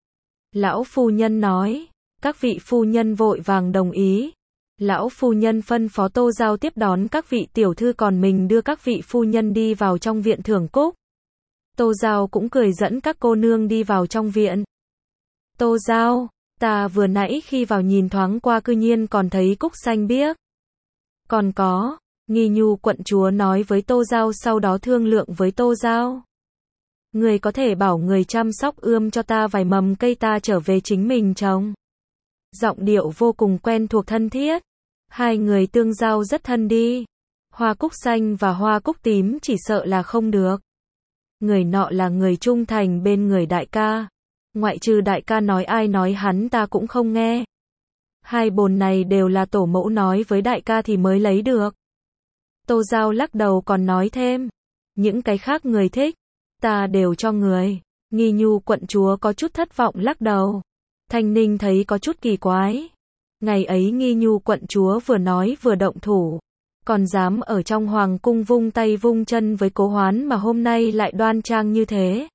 S1: Lão phu nhân nói. Các vị phu nhân vội vàng đồng ý. Lão phu nhân phân phó Tô Giao tiếp đón các vị tiểu thư còn mình đưa các vị phu nhân đi vào trong viện thưởng cúc. Tô Giao cũng cười dẫn các cô nương đi vào trong viện. Tô Giao, ta vừa nãy khi vào nhìn thoáng qua cư nhiên còn thấy cúc xanh biếc. Còn có, Nghi Nhu quận chúa nói với Tô Giao sau đó thương lượng với Tô Giao. Người có thể bảo người chăm sóc ươm cho ta vài mầm cây ta trở về chính mình trồng. Giọng điệu vô cùng quen thuộc thân thiết. Hai người tương giao rất thân đi. Hoa cúc xanh và hoa cúc tím chỉ sợ là không được. Người nọ là người trung thành bên người đại ca. Ngoại trừ đại ca nói ai nói hắn ta cũng không nghe. Hai bồn này đều là tổ mẫu nói với đại ca thì mới lấy được. Tô Giao lắc đầu còn nói thêm. Những cái khác người thích, ta đều cho người. Nghi Nhu quận chúa có chút thất vọng lắc đầu. Thanh Ninh thấy có chút kỳ quái. Ngày ấy Nghi Nhu quận chúa vừa nói vừa động thủ. Còn dám ở trong hoàng cung vung tay vung chân với Cố Hoán mà hôm nay lại đoan trang như thế.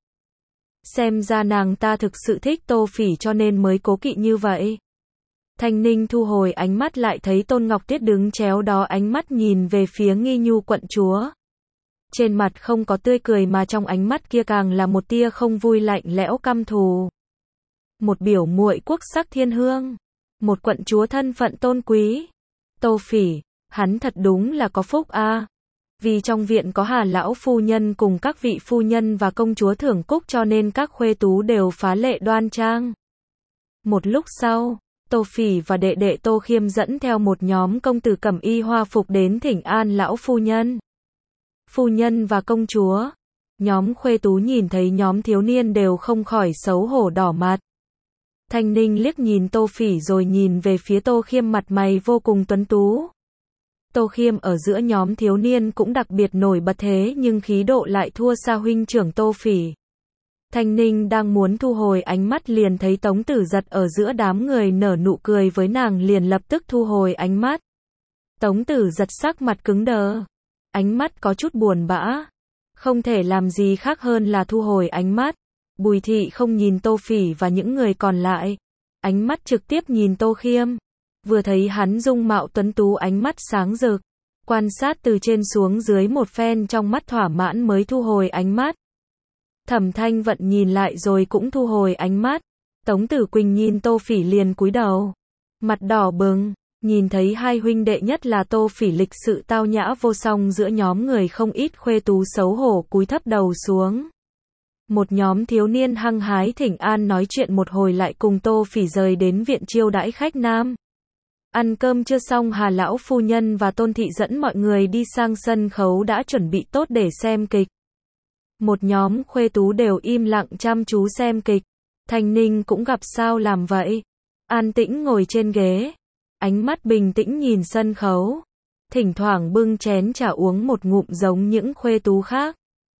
S1: Xem ra nàng ta thực sự thích Tô Phỉ cho nên mới cố kỵ như vậy. Thanh Ninh thu hồi ánh mắt lại thấy Tôn Ngọc Tiết đứng chéo đó ánh mắt nhìn về phía Nghi Nhu quận chúa. Trên mặt không có tươi cười mà trong ánh mắt kia càng là một tia không vui lạnh lẽo căm thù. Một biểu muội quốc sắc thiên hương. Một quận chúa thân phận tôn quý. Tô Phỉ, hắn thật đúng là có phúc a. À. Vì trong viện có Hà lão phu nhân cùng các vị phu nhân và công chúa thưởng cúc cho nên các khuê tú đều phá lệ đoan trang. Một lúc sau, Tô Phỉ và đệ đệ Tô Khiêm dẫn theo một nhóm công tử cẩm y hoa phục đến thỉnh an lão phu nhân. Phu nhân và công chúa. Nhóm khuê tú nhìn thấy nhóm thiếu niên đều không khỏi xấu hổ đỏ mặt. Thanh Ninh liếc nhìn Tô Phỉ rồi nhìn về phía Tô Khiêm mặt mày vô cùng tuấn tú. Tô Khiêm ở giữa nhóm thiếu niên cũng đặc biệt nổi bật thế nhưng khí độ lại thua xa huynh trưởng Tô Phỉ. Thanh Ninh đang muốn thu hồi ánh mắt liền thấy Tống Tử Giật ở giữa đám người nở nụ cười với nàng liền lập tức thu hồi ánh mắt. Tống Tử Giật sắc mặt cứng đờ. Ánh mắt có chút buồn bã. Không thể làm gì khác hơn là thu hồi ánh mắt. Bùi Thị không nhìn Tô Phỉ và những người còn lại. Ánh mắt trực tiếp nhìn Tô Khiêm. Vừa thấy hắn dung mạo tuấn tú ánh mắt sáng rực. Quan sát từ trên xuống dưới một phen trong mắt thỏa mãn mới thu hồi ánh mắt. Thẩm Thanh Vận nhìn lại rồi cũng thu hồi ánh mắt. Tống Tử Quỳnh nhìn Tô Phỉ liền cúi đầu. Mặt đỏ bừng. Nhìn thấy hai huynh đệ nhất là Tô Phỉ lịch sự tao nhã vô song giữa nhóm người không ít khuê tú xấu hổ cúi thấp đầu xuống. Một nhóm thiếu niên hăng hái thỉnh an nói chuyện một hồi lại cùng Tô Phỉ rời đến viện chiêu đãi khách nam. Ăn cơm chưa xong Hà lão phu nhân và Tôn thị dẫn mọi người đi sang sân khấu đã chuẩn bị tốt để xem kịch. Một nhóm khuê tú đều im lặng chăm chú xem kịch. Thanh Ninh cũng gặp sao làm vậy. An tĩnh ngồi trên ghế. Ánh mắt bình tĩnh nhìn sân khấu. Thỉnh thoảng bưng chén trà uống một ngụm giống những khuê tú khác.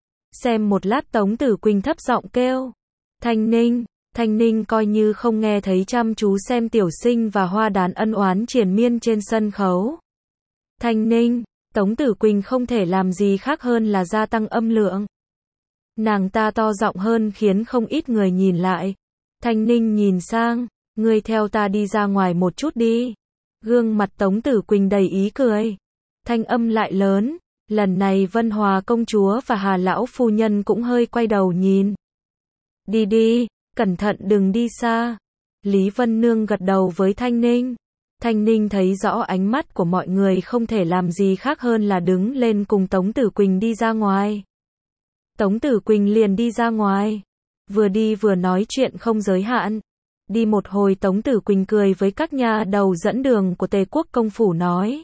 S1: Xem một lát Tống Tử Quỳnh thấp giọng kêu. Thanh Ninh, Thanh Ninh coi như không nghe thấy chăm chú xem tiểu sinh và hoa đán ân oán triền miên trên sân khấu. Thanh Ninh, Tống Tử Quỳnh không thể làm gì khác hơn là gia tăng âm lượng. Nàng ta to giọng hơn khiến không ít người nhìn lại. Thanh Ninh nhìn sang, ngươi theo ta đi ra ngoài một chút đi. Gương mặt Tống Tử Quỳnh đầy ý cười. Thanh âm lại lớn, lần này Vân Hòa công chúa và Hà lão phu nhân cũng hơi quay đầu nhìn. Đi đi, cẩn thận đừng đi xa. Lý Vân Nương gật đầu với Thanh Ninh. Thanh Ninh thấy rõ ánh mắt của mọi người không thể làm gì khác hơn là đứng lên cùng Tống Tử Quỳnh đi ra ngoài. Tống Tử Quỳnh liền đi ra ngoài. Vừa đi vừa nói chuyện không giới hạn. Đi một hồi Tống Tử Quỳnh cười với các nha đầu dẫn đường của Tề Quốc công phủ nói.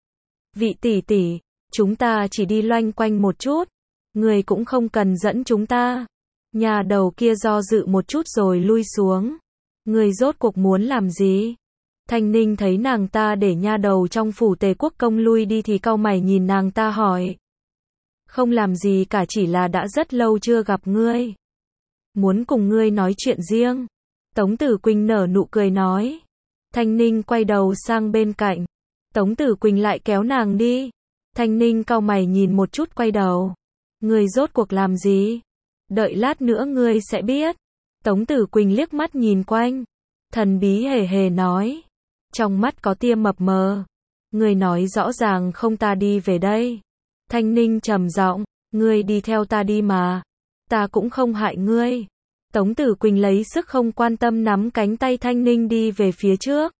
S1: Vị tỷ tỷ, chúng ta chỉ đi loanh quanh một chút. Người cũng không cần dẫn chúng ta. Nha đầu kia do dự một chút rồi lui xuống. Người rốt cuộc muốn làm gì? Thanh Ninh thấy nàng ta để nha đầu trong phủ Tề Quốc công lui đi thì cau mày nhìn nàng ta hỏi. Không làm gì cả, chỉ là đã rất lâu chưa gặp ngươi. Muốn cùng ngươi nói chuyện riêng. Tống Tử Quỳnh nở nụ cười nói. Thanh Ninh quay đầu sang bên cạnh. Tống Tử Quỳnh lại kéo nàng đi. Thanh Ninh cau mày nhìn một chút quay đầu. Ngươi rốt cuộc làm gì? Đợi lát nữa ngươi sẽ biết. Tống Tử Quỳnh liếc mắt nhìn quanh. Thần bí hề hề nói. Trong mắt có tia mập mờ. Ngươi nói rõ ràng không, ta đi về đây. Thanh Ninh trầm giọng, ngươi đi theo ta đi mà. Ta cũng không hại ngươi. Tống Tử Quỳnh lấy sức không quan tâm nắm cánh tay Thanh Ninh đi về phía trước.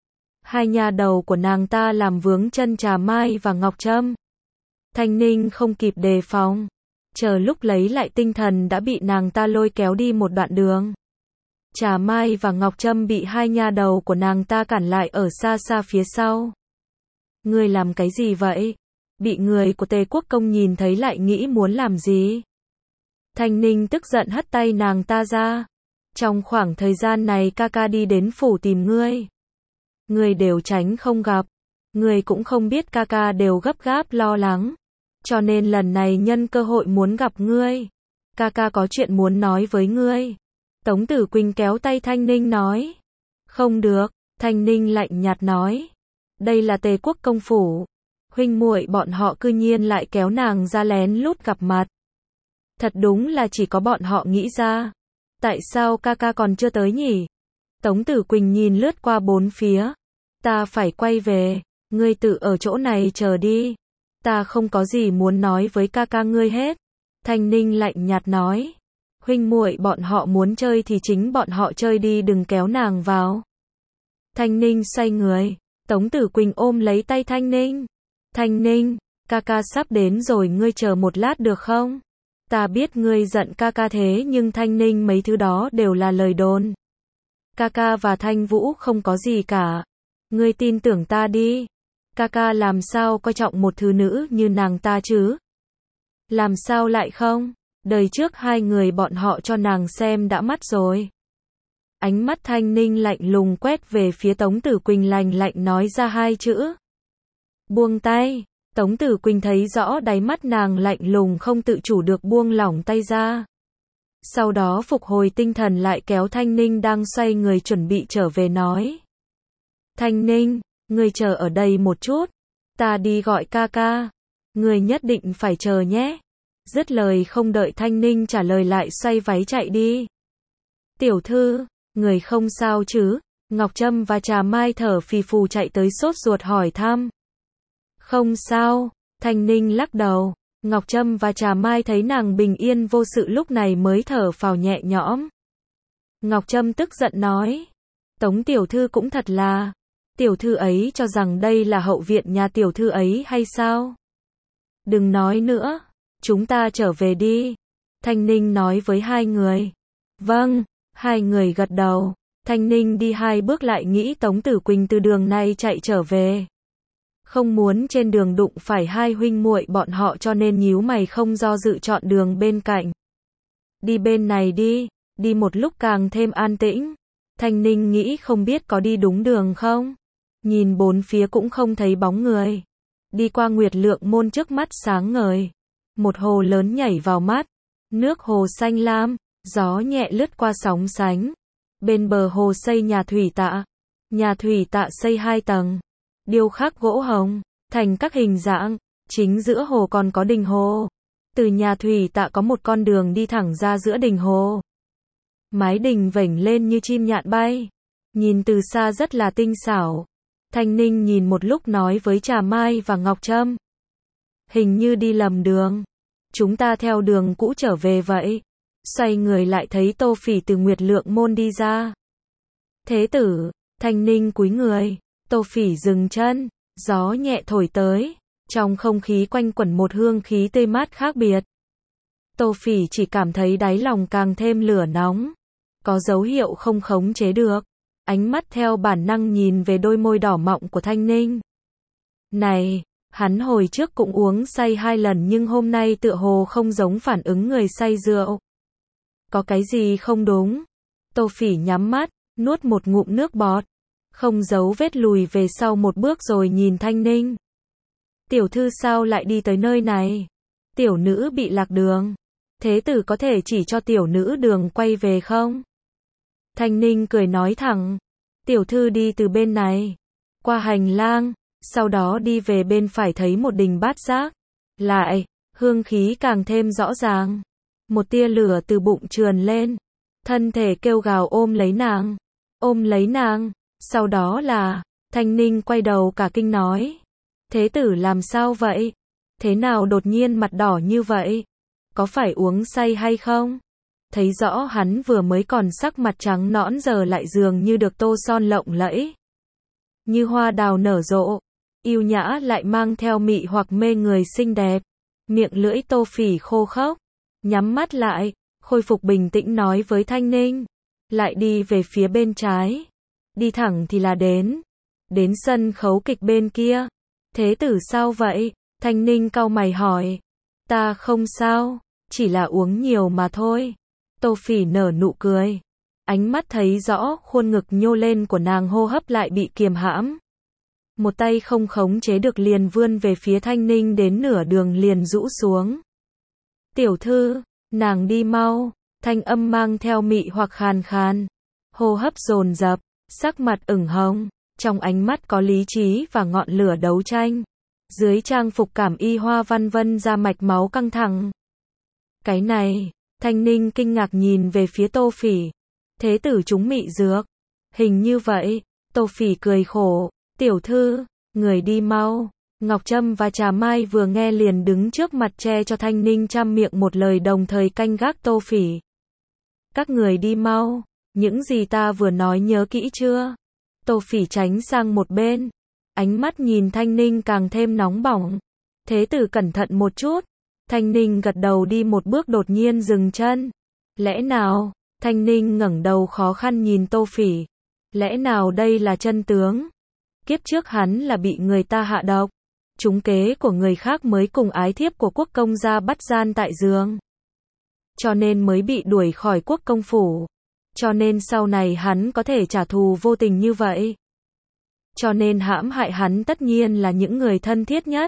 S1: Hai nha đầu của nàng ta làm vướng chân Trà Mai và Ngọc Trâm. Thanh Ninh không kịp đề phòng. Chờ lúc lấy lại tinh thần đã bị nàng ta lôi kéo đi một đoạn đường. Trà Mai và Ngọc Trâm bị hai nha đầu của nàng ta cản lại ở xa xa phía sau. Ngươi làm cái gì vậy? Bị người của Tề Quốc công nhìn thấy lại nghĩ muốn làm gì? Thanh Ninh tức giận hất tay nàng ta ra. Trong khoảng thời gian này ca ca đi đến phủ tìm ngươi. Ngươi đều tránh không gặp. Ngươi cũng không biết ca ca đều gấp gáp lo lắng. Cho nên lần này nhân cơ hội muốn gặp ngươi. Ca ca có chuyện muốn nói với ngươi. Tống Tử Quỳnh kéo tay Thanh Ninh nói. Không được, Thanh Ninh lạnh nhạt nói. Đây là Tề Quốc công phủ. Huynh muội bọn họ cư nhiên lại kéo nàng ra lén lút gặp mặt. Thật đúng là chỉ có bọn họ nghĩ ra. Tại sao ca ca còn chưa tới nhỉ? Tống Tử Quỳnh nhìn lướt qua bốn phía. Ta phải quay về, ngươi tự ở chỗ này chờ đi. Ta không có gì muốn nói với ca ca ngươi hết. Thanh Ninh lạnh nhạt nói. Huynh muội bọn họ muốn chơi thì chính bọn họ chơi đi, đừng kéo nàng vào. Thanh Ninh xoay người. Tống Tử Quỳnh ôm lấy tay Thanh Ninh. Thanh Ninh, ca ca sắp đến rồi, ngươi chờ một lát được không? Ta biết ngươi giận ca ca thế nhưng Thanh Ninh mấy thứ đó đều là lời đồn. Ca ca và Thanh Vũ không có gì cả. Ngươi tin tưởng ta đi. Ca ca làm sao coi trọng một thứ nữ như nàng ta chứ? Làm sao lại không? Đời trước hai người bọn họ cho nàng xem đã mắt rồi. Ánh mắt Thanh Ninh lạnh lùng quét về phía Tống Tử Quỳnh, lạnh lạnh nói ra hai chữ. Buông tay. Tống Tử Quỳnh thấy rõ đáy mắt nàng lạnh lùng, không tự chủ được buông lỏng tay ra. Sau đó phục hồi tinh thần lại kéo Thanh Ninh đang xoay người chuẩn bị trở về nói. Thanh Ninh, ngươi chờ ở đây một chút. Ta đi gọi ca ca. Ngươi nhất định phải chờ nhé. Dứt lời không đợi Thanh Ninh trả lời lại xoay váy chạy đi. Tiểu thư, người không sao chứ? Ngọc Trâm và Trà Mai thở phì phù chạy tới sốt ruột hỏi thăm. Không sao, Thanh Ninh lắc đầu. Ngọc Trâm và Trà Mai thấy nàng bình yên vô sự lúc này mới thở phào nhẹ nhõm. Ngọc Trâm tức giận nói. Tống tiểu thư cũng thật là. Tiểu thư ấy cho rằng đây là hậu viện nhà tiểu thư ấy hay sao? Đừng nói nữa. Chúng ta trở về đi. Thanh Ninh nói với hai người. Vâng, hai người gật đầu. Thanh Ninh đi hai bước lại nghĩ Tống Tử Quỳnh từ đường này chạy trở về. Không muốn trên đường đụng phải hai huynh muội bọn họ cho nên nhíu mày không do dự chọn đường bên cạnh. Đi bên này đi, đi một lúc càng thêm an tĩnh. Thanh Ninh nghĩ không biết có đi đúng đường không. Nhìn bốn phía cũng không thấy bóng người. Đi qua Nguyệt Lượng môn trước mắt sáng ngời. Một hồ lớn nhảy vào mắt. Nước hồ xanh lam, gió nhẹ lướt qua sóng sánh. Bên bờ hồ xây nhà thủy tạ. Nhà thủy tạ xây hai tầng. Điêu khắc gỗ hồng. thành các hình dạng, chính giữa hồ còn có đình hồ. Từ nhà thủy tạ có một con đường đi thẳng ra giữa đình hồ. Mái đình vểnh lên như chim nhạn bay, nhìn từ xa rất là tinh xảo. Thanh Ninh nhìn một lúc nói với Trà Mai và Ngọc Trâm. Hình như đi lầm đường. Chúng ta theo đường cũ trở về vậy. Xoay người lại thấy Tô Phỉ từ Nguyệt Lượng môn đi ra. Thế tử, Thanh Ninh cúi người. Tô Phỉ dừng chân, gió nhẹ thổi tới. Trong không khí quanh quẩn một hương khí tươi mát khác biệt. Tô Phỉ chỉ cảm thấy đáy lòng càng thêm lửa nóng. Có dấu hiệu không khống chế được. Ánh mắt theo bản năng nhìn về đôi môi đỏ mọng của Thanh Ninh. Này, hắn hồi trước cũng uống say hai lần nhưng hôm nay tựa hồ không giống phản ứng người say rượu. Có cái gì không đúng? Tô Phỉ nhắm mắt, nuốt một ngụm nước bọt. Không giấu vết lùi về sau một bước rồi nhìn Thanh Ninh. Tiểu thư sao lại đi tới nơi này? Tiểu nữ bị lạc đường. Thế tử có thể chỉ cho tiểu nữ đường quay về không? Thanh Ninh cười nói thẳng. Tiểu thư đi từ bên này, qua hành lang, sau đó đi về bên phải thấy một đình bát giác. Lại, hương khí càng thêm rõ ràng. Một tia lửa từ bụng trườn lên. Thân thể kêu gào ôm lấy nàng. Ôm lấy nàng. Sau đó là, Thanh Ninh quay đầu cả kinh nói. Thế tử làm sao vậy? Thế nào đột nhiên mặt đỏ như vậy? Có phải uống say hay không? Thấy rõ hắn vừa mới còn sắc mặt trắng nõn giờ lại dường như được tô son lộng lẫy. Như hoa đào nở rộ. Yêu nhã lại mang theo mị hoặc mê người xinh đẹp. Miệng lưỡi Tô Phỉ khô khốc. Nhắm mắt lại, khôi phục bình tĩnh nói với Thanh Ninh. Lại đi về phía bên trái. Đi thẳng thì là đến. Đến sân khấu kịch bên kia. Thế tử sao vậy? Thanh Ninh cau mày hỏi. Ta không sao, chỉ là uống nhiều mà thôi. Tô Phỉ nở nụ cười. Ánh mắt thấy rõ khuôn ngực nhô lên của nàng hô hấp lại bị kiềm hãm. Một tay không khống chế được liền vươn về phía Thanh Ninh đến nửa đường liền rũ xuống. Tiểu thư, nàng đi mau, thanh âm mang theo mị hoặc khàn khàn. Hô hấp dồn dập, sắc mặt ửng hồng, trong ánh mắt có lý trí và ngọn lửa đấu tranh. Dưới trang phục cảm y hoa văn vân ra mạch máu căng thẳng. Cái này, Thanh Ninh kinh ngạc nhìn về phía Tô Phỉ. Thế tử chúng mị dược. Hình như vậy, Tô Phỉ cười khổ. Tiểu thư, người đi mau. Ngọc Trâm và Trà Mai vừa nghe liền đứng trước mặt che cho Thanh Ninh trăm miệng một lời đồng thời canh gác Tô Phỉ. Các người đi mau. Những gì ta vừa nói nhớ kỹ chưa? Tô Phỉ tránh sang một bên. Ánh mắt nhìn Thanh Ninh càng thêm nóng bỏng. Thế tử cẩn thận một chút. Thanh Ninh gật đầu đi một bước đột nhiên dừng chân. Lẽ nào? Thanh Ninh ngẩng đầu khó khăn nhìn Tô Phỉ. Lẽ nào đây là chân tướng? Kiếp trước hắn là bị người ta hạ độc. Trúng kế của người khác mới cùng ái thiếp của quốc công gia bắt gian tại giường. Cho nên mới bị đuổi khỏi quốc công phủ. Cho nên sau này hắn có thể trả thù vô tình như vậy. Cho nên hãm hại hắn tất nhiên là những người thân thiết nhất.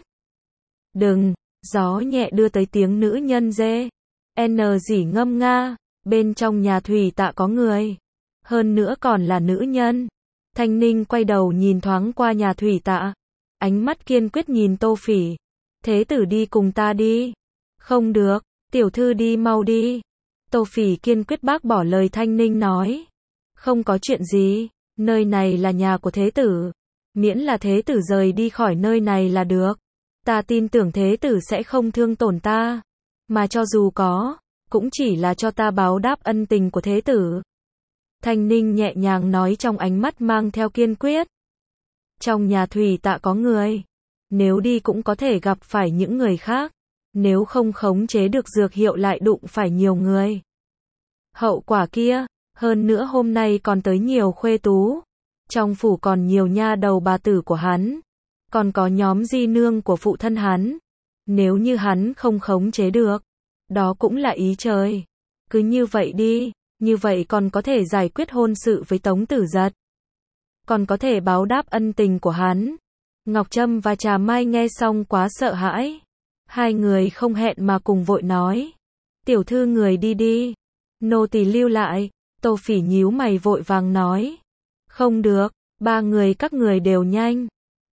S1: Đừng, gió nhẹ đưa tới tiếng nữ nhân dê. N dỉ ngâm nga, bên trong nhà thủy tạ có người. Hơn nữa còn là nữ nhân. Thanh Ninh quay đầu nhìn thoáng qua nhà thủy tạ. Ánh mắt kiên quyết nhìn Tô Phỉ. Thế tử đi cùng ta đi. Không được, tiểu thư đi mau đi. Tô Phỉ kiên quyết bác bỏ lời Thanh Ninh nói. Không có chuyện gì, nơi này là nhà của thế tử. Miễn là thế tử rời đi khỏi nơi này là được. Ta tin tưởng thế tử sẽ không thương tổn ta. Mà cho dù có, cũng chỉ là cho ta báo đáp ân tình của thế tử. Thanh Ninh nhẹ nhàng nói trong ánh mắt mang theo kiên quyết. Trong nhà thủy tạ có người. Nếu đi cũng có thể gặp phải những người khác. Nếu không khống chế được dược hiệu lại đụng phải nhiều người. Hậu quả kia, hơn nữa hôm nay còn tới nhiều khuê tú. Trong phủ còn nhiều nha đầu bà tử của hắn. Còn có nhóm di nương của phụ thân hắn. Nếu như hắn không khống chế được, đó cũng là ý trời. Cứ như vậy đi, như vậy còn có thể giải quyết hôn sự với Tống Tử Giật. Còn có thể báo đáp ân tình của hắn. Ngọc Trâm và Trà Mai nghe xong quá sợ hãi. Hai người không hẹn mà cùng vội nói. Tiểu thư người đi đi. Nô tỳ lưu lại. Tô Phỉ nhíu mày vội vàng nói. Không được, ba người các người đều nhanh.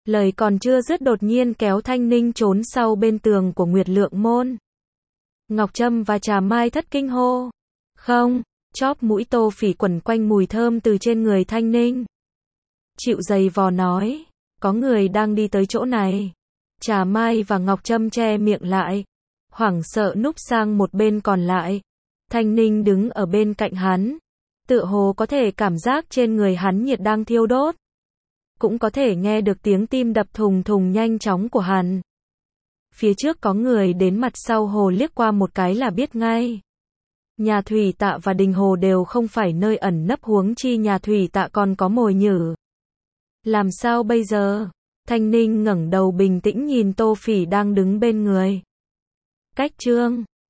S1: Lời còn chưa dứt đột nhiên kéo Thanh Ninh trốn sau bên tường của Nguyệt Lượng Môn. Ngọc Trâm và Trà Mai thất kinh hô. Không, chóp mũi Tô Phỉ quẩn quanh mùi thơm từ trên người Thanh Ninh. Chịu giày vò nói, có người đang đi tới chỗ này. Trà Mai và Ngọc Trâm che miệng lại, hoảng sợ núp sang một bên còn lại. Thanh Ninh đứng ở bên cạnh hắn, tựa hồ có thể cảm giác trên người hắn nhiệt đang thiêu đốt. Cũng có thể nghe được tiếng tim đập thùng thùng nhanh chóng của hắn. Phía trước có người đến, mặt sau hồ liếc qua một cái là biết ngay. Nhà Thủy Tạ và Đình Hồ đều không phải nơi ẩn nấp, huống chi nhà Thủy Tạ còn có mồi nhử. Làm sao bây giờ? Thanh Ninh ngẩng đầu bình tĩnh nhìn Tô Phỉ đang đứng bên người. Cách trương,